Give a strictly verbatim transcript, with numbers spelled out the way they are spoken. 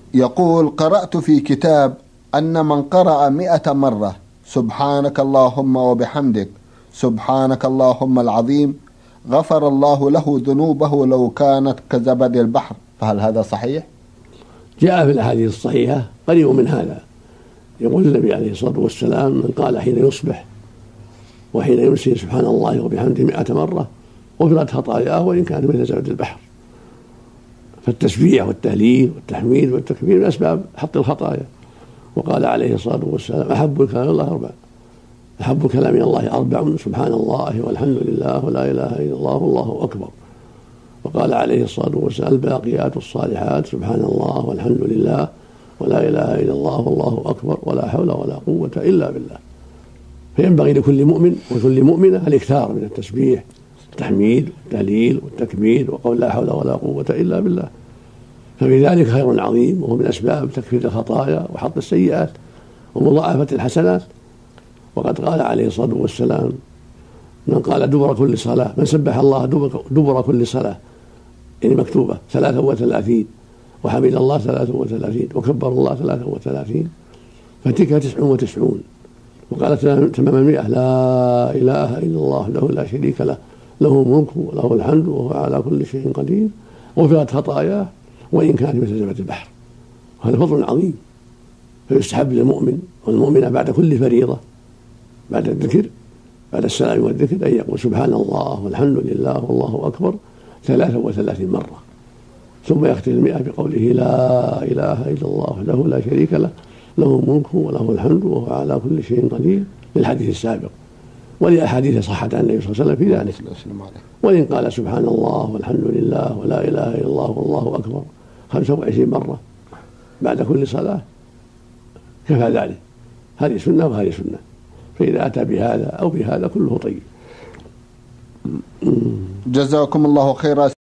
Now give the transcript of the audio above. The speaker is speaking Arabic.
يقول: قرأت في كتاب أن من قرأ مئة مرة سبحانك اللهم وبحمدك سبحانك اللهم العظيم غفر الله له ذنوبه لو كانت كزبد البحر، فهل هذا صحيح؟ جاء في الأحاديث الصحيحة قريب من هذا. يقول النبي عليه الصلاة والسلام: من قال حين يصبح وحين يمسي سبحان الله وبحمده مئة مرة غفرت خطاياه وإن كانت مثل زبد البحر. فالتسبيح والتهليل والتحميد والتكبير من أسباب حط الخطايا. وقال عليه الصلاة والسلام: أحب الكلام إلى الله أربع أحب الكلام إلى الله أربع: سبحان الله والحمد لله ولا إله إلا الله والله أكبر. وقال عليه الصلاة والسلام: الباقيات الصالحات سبحان الله والحمد لله ولا إله إلا الله والله أكبر ولا حول ولا قوة إلا بالله. فينبغي لكل مؤمن وكل مؤمنة الاكثار من التسبيح التحميد والتهليل والتكبير وقول لا حول ولا قوة إلا بالله، ففي ذلك خير عظيم، وهو من أسباب تكفير الخطايا وحط السيئات ومضاعفة الحسنات. وقد قال عليه الصلاة والسلام: من قال دبر كل صلاة من سبح الله دبر كل صلاة يعني مكتوبة ثلاثة وثلاثين وحمد الله ثلاثة وثلاثين وكبر الله ثلاثة وثلاثين فتلك تسع وتسعون. وقال تمام المئة: لا إله إلا الله له لا شريك له له الملك وله الحمد وهو على كل شيء قدير غفرت خطاياه وإن كانت مثل زبد البحر. وهذا فضل عظيم. فيستحب للمؤمن والمؤمنة بعد كل فريضة بعد الذكر بعد السلام والذكر أن يقول سبحان الله والحمد لله والله أكبر ثلاثة وثلاثين مرة، ثم يختم المئة بقوله: لا إله إلا الله وحده لا شريك له له الملك وله الحمد وهو على كل شيء قدير، للحديث السابق ولأحاديث صحت عن النبي صلى الله عليه وسلم في ذلك. وإن قال سبحان الله والحمد لله ولا إله إلا الله والله أكبر خمسة وعشرين مرة بعد كل صلاة كفى ذلك. هذه سنة وهذه سنة، فإذا أتى بهذا أو بهذا كله طيب. جزاكم الله خيرا.